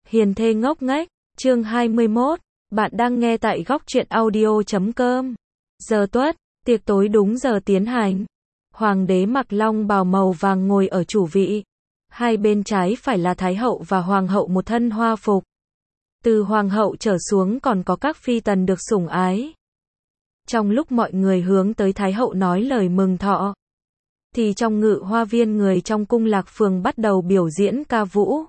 Hiền thê ngốc nghếch, chương 21, bạn đang nghe tại góc truyện audio.com. Giờ tuất, tiệc tối đúng giờ tiến hành. Hoàng đế mặc long bào màu vàng ngồi ở chủ vị. Hai bên trái phải là thái hậu và hoàng hậu một thân hoa phục. Từ hoàng hậu trở xuống còn có các phi tần được sủng ái. Trong lúc mọi người hướng tới thái hậu nói lời mừng thọ, thì trong ngự hoa viên người trong cung Lạc Phường bắt đầu biểu diễn ca vũ.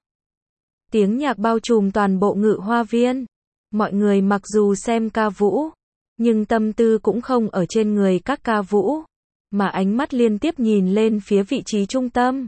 Tiếng nhạc bao trùm toàn bộ ngự hoa viên. Mọi người mặc dù xem ca vũ, nhưng tâm tư cũng không ở trên người các ca vũ, mà ánh mắt liên tiếp nhìn lên phía vị trí trung tâm.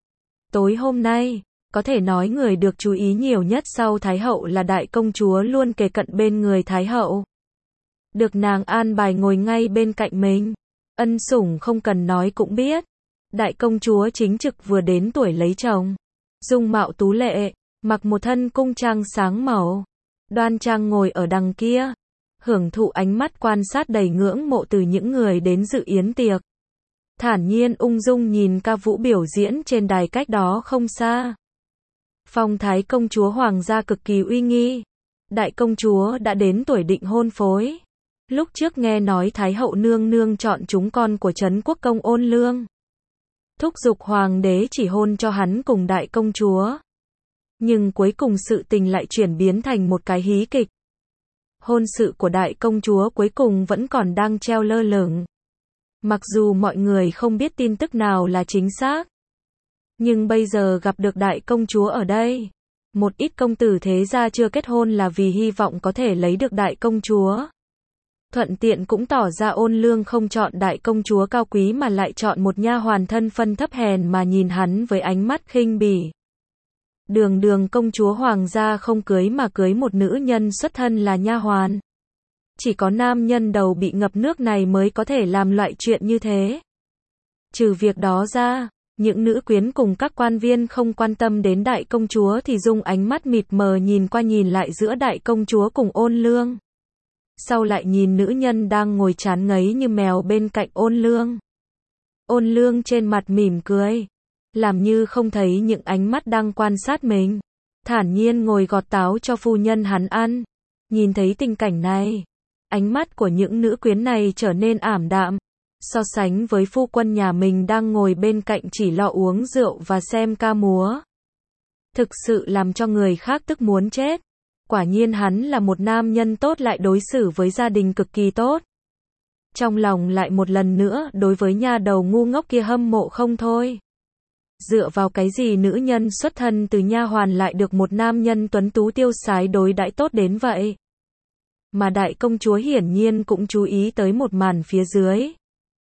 Tối hôm nay, có thể nói người được chú ý nhiều nhất sau Thái hậu là đại công chúa luôn kề cận bên người Thái hậu. Được nàng an bài ngồi ngay bên cạnh mình. Ân sủng không cần nói cũng biết. Đại công chúa chính trực vừa đến tuổi lấy chồng. Dung mạo tú lệ, mặc một thân cung trang sáng màu. Đoan trang ngồi ở đằng kia. Hưởng thụ ánh mắt quan sát đầy ngưỡng mộ từ những người đến dự yến tiệc. Thản nhiên ung dung nhìn ca vũ biểu diễn trên đài cách đó không xa. Phong thái công chúa hoàng gia cực kỳ uy nghi. Đại công chúa đã đến tuổi định hôn phối. Lúc trước nghe nói Thái hậu nương nương chọn chúng con của Trấn Quốc công Ôn Lương. Thúc giục hoàng đế chỉ hôn cho hắn cùng đại công chúa. Nhưng cuối cùng sự tình lại chuyển biến thành một cái hí kịch. Hôn sự của đại công chúa cuối cùng vẫn còn đang treo lơ lửng. Mặc dù mọi người không biết tin tức nào là chính xác, nhưng bây giờ gặp được đại công chúa ở đây. Một ít công tử thế gia chưa kết hôn là vì hy vọng có thể lấy được đại công chúa. Thuận tiện cũng tỏ ra Ôn Lương không chọn đại công chúa cao quý mà lại chọn một nha hoàn thân phân thấp hèn mà nhìn hắn với ánh mắt khinh bỉ. Đường đường công chúa hoàng gia không cưới mà cưới một nữ nhân xuất thân là nha hoàn. Chỉ có nam nhân đầu bị ngập nước này mới có thể làm loại chuyện như thế. Trừ việc đó ra, những nữ quyến cùng các quan viên không quan tâm đến đại công chúa thì dùng ánh mắt mịt mờ nhìn qua nhìn lại giữa đại công chúa cùng Ôn Lương. Sau lại nhìn nữ nhân đang ngồi chán ngấy như mèo bên cạnh Ôn Lương. Ôn Lương trên mặt mỉm cười, làm như không thấy những ánh mắt đang quan sát mình. Thản nhiên ngồi gọt táo cho phu nhân hắn ăn. Nhìn thấy tình cảnh này, ánh mắt của những nữ quyến này trở nên ảm đạm. So sánh với phu quân nhà mình đang ngồi bên cạnh chỉ lo uống rượu và xem ca múa. Thực sự làm cho người khác tức muốn chết. Quả nhiên hắn là một nam nhân tốt lại đối xử với gia đình cực kỳ tốt. Trong lòng lại một lần nữa đối với nha đầu ngu ngốc kia hâm mộ không thôi. Dựa vào cái gì nữ nhân xuất thân từ nha hoàn lại được một nam nhân tuấn tú tiêu sái đối đãi tốt đến vậy? Mà đại công chúa hiển nhiên cũng chú ý tới một màn phía dưới.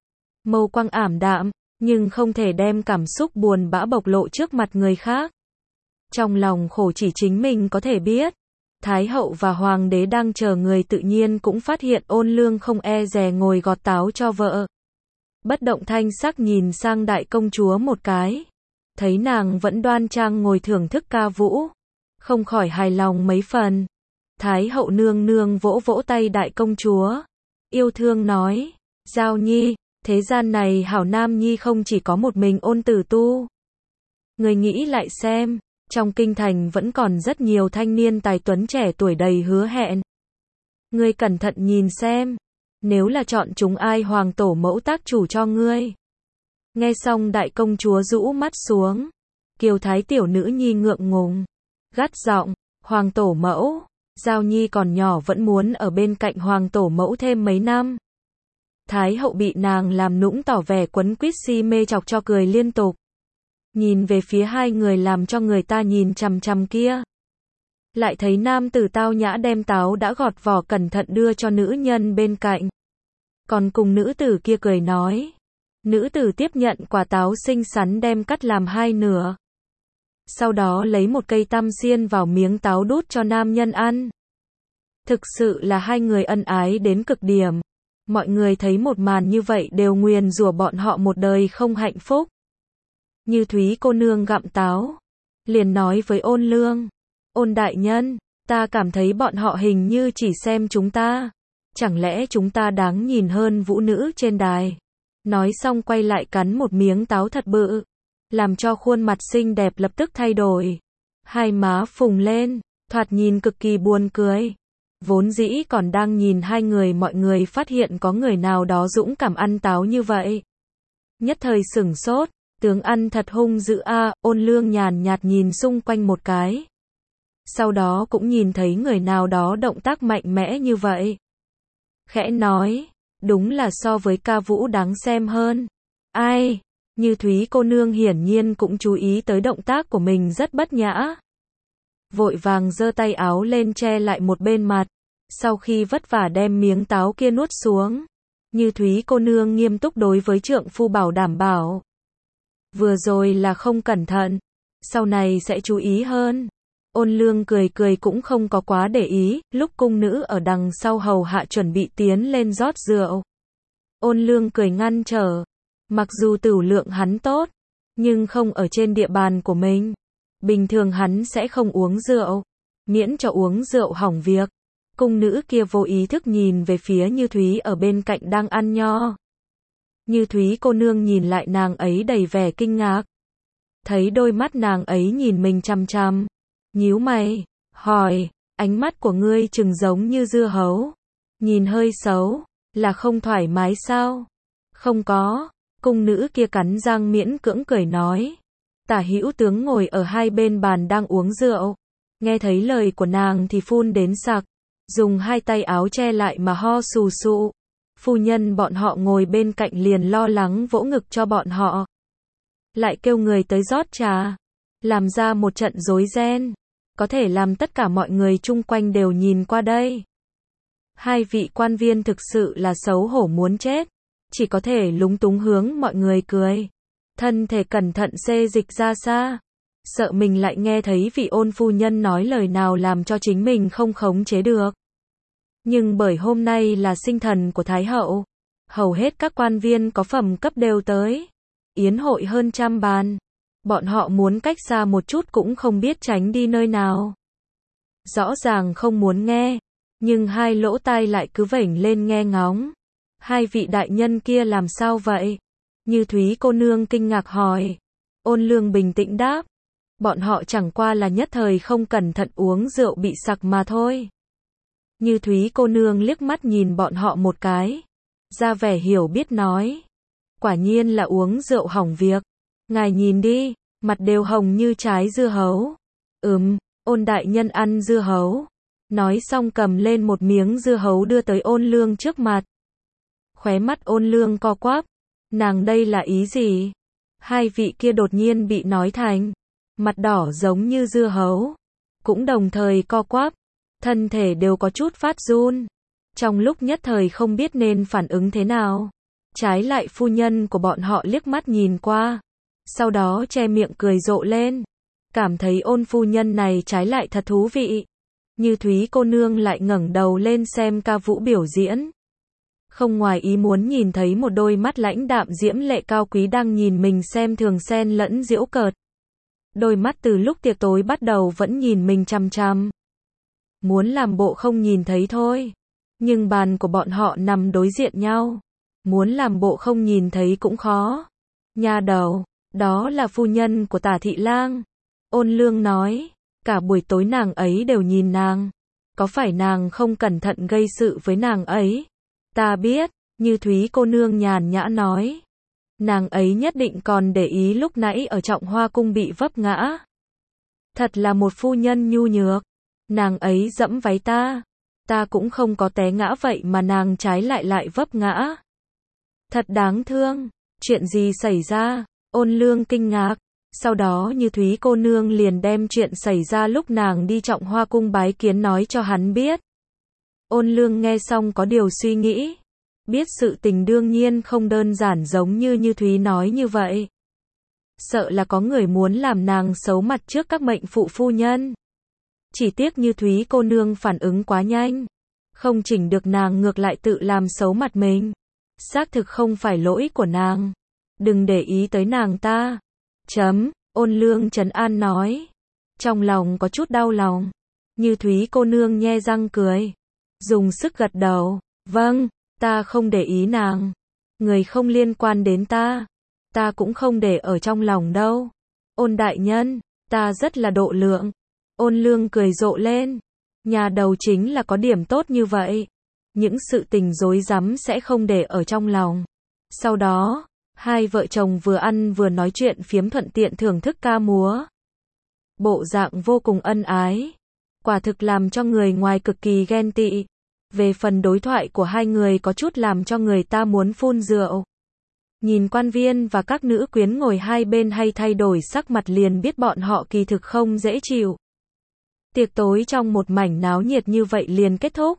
Mâu quang ảm đạm, nhưng không thể đem cảm xúc buồn bã bộc lộ trước mặt người khác. Trong lòng khổ chỉ chính mình có thể biết. Thái hậu và hoàng đế đang chờ người tự nhiên cũng phát hiện Ôn Lương không e dè ngồi gọt táo cho vợ. Bất động thanh sắc nhìn sang đại công chúa một cái. Thấy nàng vẫn đoan trang ngồi thưởng thức ca vũ. Không khỏi hài lòng mấy phần. Thái hậu nương nương vỗ vỗ tay đại công chúa. Yêu thương nói, Giao Nhi, thế gian này hảo nam nhi không chỉ có một mình Ôn tử tu. Người nghĩ lại xem. Trong kinh thành vẫn còn rất nhiều thanh niên tài tuấn trẻ tuổi đầy hứa hẹn. Ngươi cẩn thận nhìn xem. Nếu là chọn chúng ai hoàng tổ mẫu tác chủ cho ngươi. Nghe xong đại công chúa rũ mắt xuống. Kiều thái tiểu nữ nhi ngượng ngùng. Gắt giọng, hoàng tổ mẫu. Giao Nhi còn nhỏ vẫn muốn ở bên cạnh hoàng tổ mẫu thêm mấy năm. Thái hậu bị nàng làm nũng tỏ vẻ quấn quýt si mê chọc cho cười liên tục. Nhìn về phía hai người làm cho người ta nhìn chằm chằm kia. Lại thấy nam tử tao nhã đem táo đã gọt vỏ cẩn thận đưa cho nữ nhân bên cạnh. Còn cùng nữ tử kia cười nói. Nữ tử tiếp nhận quả táo xinh xắn đem cắt làm hai nửa. Sau đó lấy một cây tăm xiên vào miếng táo đút cho nam nhân ăn. Thực sự là hai người ân ái đến cực điểm. Mọi người thấy một màn như vậy đều nguyền rủa bọn họ một đời không hạnh phúc. Như Thúy cô nương gặm táo, liền nói với Ôn Lương, Ôn đại nhân, ta cảm thấy bọn họ hình như chỉ xem chúng ta. Chẳng lẽ chúng ta đáng nhìn hơn vũ nữ trên đài? Nói xong quay lại cắn một miếng táo thật bự, làm cho khuôn mặt xinh đẹp lập tức thay đổi. Hai má phùng lên, thoạt nhìn cực kỳ buồn cười. Vốn dĩ còn đang nhìn hai người, mọi người phát hiện có người nào đó dũng cảm ăn táo như vậy. Nhất thời sửng sốt, tướng ăn thật hung dữ a. Ôn Lương nhàn nhạt nhìn xung quanh một cái. Sau đó cũng nhìn thấy người nào đó động tác mạnh mẽ như vậy. Khẽ nói, đúng là so với ca vũ đáng xem hơn. Ai? Như Thúy cô nương hiển nhiên cũng chú ý tới động tác của mình rất bất nhã. Vội vàng giơ tay áo lên che lại một bên mặt. Sau khi vất vả đem miếng táo kia nuốt xuống. Như Thúy cô nương nghiêm túc đối với trượng phu đảm bảo. Vừa rồi là không cẩn thận. Sau này sẽ chú ý hơn. Ôn Lương cười cười cũng không có quá để ý, lúc cung nữ ở đằng sau hầu hạ chuẩn bị tiến lên rót rượu. Ôn Lương cười ngăn trở. Mặc dù tửu lượng hắn tốt, nhưng không ở trên địa bàn của mình. Bình thường hắn sẽ không uống rượu, miễn cho uống rượu hỏng việc. Cung nữ kia vô ý thức nhìn về phía Như Thúy ở bên cạnh đang ăn nho. Như Thúy cô nương nhìn lại nàng ấy đầy vẻ kinh ngạc. Thấy đôi mắt nàng ấy nhìn mình chằm chằm. Nhíu mày, hỏi, ánh mắt của ngươi chừng giống như dưa hấu. Nhìn hơi xấu, là không thoải mái sao? Không có, cung nữ kia cắn răng miễn cưỡng cười nói. Tả hữu tướng ngồi ở hai bên bàn đang uống rượu. Nghe thấy lời của nàng thì phun đến sặc. Dùng hai tay áo che lại mà ho sù sụ. Phu nhân bọn họ ngồi bên cạnh liền lo lắng vỗ ngực cho bọn họ. Lại kêu người tới rót trà. Làm ra một trận rối ren. Có thể làm tất cả mọi người chung quanh đều nhìn qua đây. Hai vị quan viên thực sự là xấu hổ muốn chết. Chỉ có thể lúng túng hướng mọi người cười. Thân thể cẩn thận xê dịch ra xa. Sợ mình lại nghe thấy vị Ôn phu nhân nói lời nào làm cho chính mình không khống chế được. Nhưng bởi hôm nay là sinh thần của Thái hậu, hầu hết các quan viên có phẩm cấp đều tới. Yến hội hơn 100 bàn. Bọn họ muốn cách xa một chút cũng không biết tránh đi nơi nào. Rõ ràng không muốn nghe, nhưng hai lỗ tai lại cứ vểnh lên nghe ngóng. Hai vị đại nhân kia làm sao vậy? Như Thúy cô nương kinh ngạc hỏi. Ôn Lương bình tĩnh đáp. Bọn họ chẳng qua là nhất thời không cẩn thận uống rượu bị sặc mà thôi. Như Thúy cô nương liếc mắt nhìn bọn họ một cái. Ra vẻ hiểu biết nói. Quả nhiên là uống rượu hỏng việc. Ngài nhìn đi, mặt đều hồng như trái dưa hấu. Ôn đại nhân ăn dưa hấu. Nói xong cầm lên một miếng dưa hấu đưa tới Ôn Lương trước mặt. Khóe mắt Ôn Lương co quắp. Nàng đây là ý gì? Hai vị kia đột nhiên bị nói thành. Mặt đỏ giống như dưa hấu. Cũng đồng thời co quắp. Thân thể đều có chút phát run. Trong lúc nhất thời không biết nên phản ứng thế nào. Trái lại phu nhân của bọn họ liếc mắt nhìn qua. Sau đó che miệng cười rộ lên. Cảm thấy Ôn phu nhân này trái lại thật thú vị. Như Thúy cô nương lại ngẩng đầu lên xem ca vũ biểu diễn. Không ngoài ý muốn nhìn thấy một đôi mắt lãnh đạm diễm lệ cao quý đang nhìn mình xem thường xen lẫn giễu cợt. Đôi mắt từ lúc tiệc tối bắt đầu vẫn nhìn mình chằm chằm. Muốn làm bộ không nhìn thấy thôi. Nhưng bàn của bọn họ nằm đối diện nhau. Muốn làm bộ không nhìn thấy cũng khó. Nha đầu, đó là phu nhân của Tả thị lang. Ôn Lương nói, cả buổi tối nàng ấy đều nhìn nàng. Có phải nàng không cẩn thận gây sự với nàng ấy? Ta biết, Như Thúy cô nương nhàn nhã nói. Nàng ấy nhất định còn để ý lúc nãy ở Trọng Hoa cung bị vấp ngã. Thật là một phu nhân nhu nhược. Nàng ấy dẫm váy ta. Ta cũng không có té ngã vậy mà nàng trái lại vấp ngã. Thật đáng thương. Chuyện gì xảy ra? Ôn Lương kinh ngạc. Sau đó Như Thúy cô nương liền đem chuyện xảy ra lúc nàng đi Trọng Hoa cung bái kiến nói cho hắn biết. Ôn Lương nghe xong có điều suy nghĩ. Biết sự tình đương nhiên không đơn giản giống như Như Thúy nói như vậy. Sợ là có người muốn làm nàng xấu mặt trước các mệnh phụ phu nhân. Chỉ tiếc Như Thúy cô nương phản ứng quá nhanh. Không chỉnh được nàng ngược lại tự làm xấu mặt mình. Xác thực không phải lỗi của nàng. Đừng để ý tới nàng ta. Ôn Lương trấn an nói. Trong lòng có chút đau lòng. Như Thúy cô nương nhe răng cười. Dùng sức gật đầu. Vâng, ta không để ý nàng. Người không liên quan đến ta. Ta cũng không để ở trong lòng đâu. Ôn đại nhân, ta rất là độ lượng. Ôn Lương cười rộ lên. Nhà đầu chính là có điểm tốt như vậy. Những sự tình rối rắm sẽ không để ở trong lòng. Sau đó, hai vợ chồng vừa ăn vừa nói chuyện phiếm thuận tiện thưởng thức ca múa. Bộ dạng vô cùng ân ái. Quả thực làm cho người ngoài cực kỳ ghen tị. Về phần đối thoại của hai người có chút làm cho người ta muốn phun rượu. Nhìn quan viên và các nữ quyến ngồi hai bên hay thay đổi sắc mặt liền biết bọn họ kỳ thực không dễ chịu. Tiệc tối trong một mảnh náo nhiệt như vậy liền kết thúc.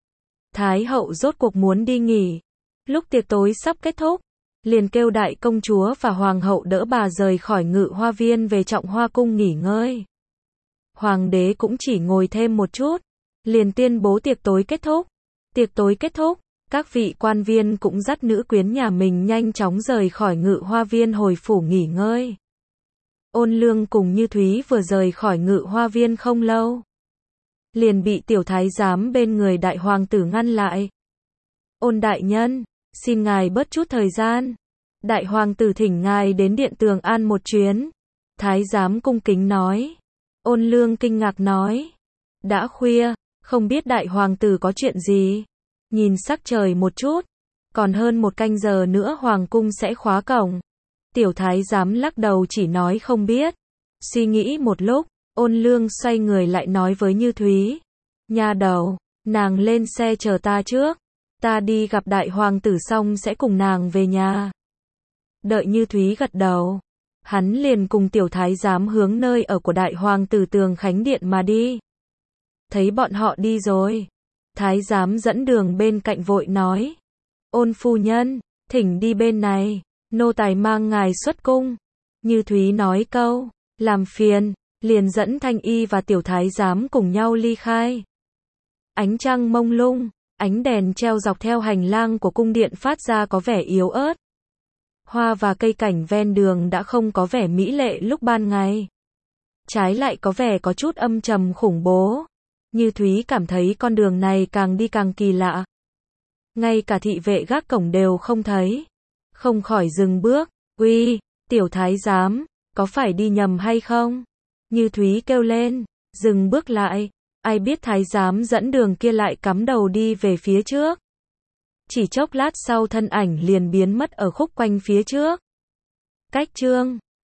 Thái hậu rốt cuộc muốn đi nghỉ. Lúc tiệc tối sắp kết thúc, liền kêu đại công chúa và hoàng hậu đỡ bà rời khỏi Ngự Hoa Viên về Trọng Hoa Cung nghỉ ngơi. Hoàng đế cũng chỉ ngồi thêm một chút, liền tuyên bố tiệc tối kết thúc. Tiệc tối kết thúc, các vị quan viên cũng dắt nữ quyến nhà mình nhanh chóng rời khỏi Ngự Hoa Viên hồi phủ nghỉ ngơi. Ôn Lương cùng Như Thúy vừa rời khỏi Ngự Hoa Viên không lâu, liền bị tiểu thái giám bên người đại hoàng tử ngăn lại. Ôn đại nhân, xin ngài bớt chút thời gian. Đại hoàng tử thỉnh ngài đến điện Tường An một chuyến. Thái giám cung kính nói. Ôn Lương kinh ngạc nói. Đã khuya, không biết đại hoàng tử có chuyện gì. Nhìn sắc trời một chút, còn hơn một canh giờ nữa hoàng cung sẽ khóa cổng. Tiểu thái giám lắc đầu chỉ nói không biết. Suy nghĩ một lúc, Ôn Lương xoay người lại nói với Như Thúy. Nha đầu, nàng lên xe chờ ta trước. Ta đi gặp đại hoàng tử xong sẽ cùng nàng về nhà. Đợi Như Thúy gật đầu, hắn liền cùng tiểu thái giám hướng nơi ở của đại hoàng tử Tường Khánh Điện mà đi. Thấy bọn họ đi rồi, thái giám dẫn đường bên cạnh vội nói. Ôn phu nhân, thỉnh đi bên này, nô tài mang ngài xuất cung. Như Thúy nói câu, làm phiền, liền dẫn Thanh Y và tiểu thái giám cùng nhau ly khai. Ánh trăng mông lung, ánh đèn treo dọc theo hành lang của cung điện phát ra có vẻ yếu ớt. Hoa và cây cảnh ven đường đã không có vẻ mỹ lệ lúc ban ngày. Trái lại có vẻ có chút âm trầm khủng bố. Như Thúy cảm thấy con đường này càng đi càng kỳ lạ. Ngay cả thị vệ gác cổng đều không thấy. Không khỏi dừng bước. Uy, tiểu thái giám, có phải đi nhầm hay không? Như Thúy kêu lên, dừng bước lại. Ai biết thái giám dẫn đường kia lại cắm đầu đi về phía trước. Chỉ chốc lát sau thân ảnh liền biến mất ở khúc quanh phía trước. Cách chương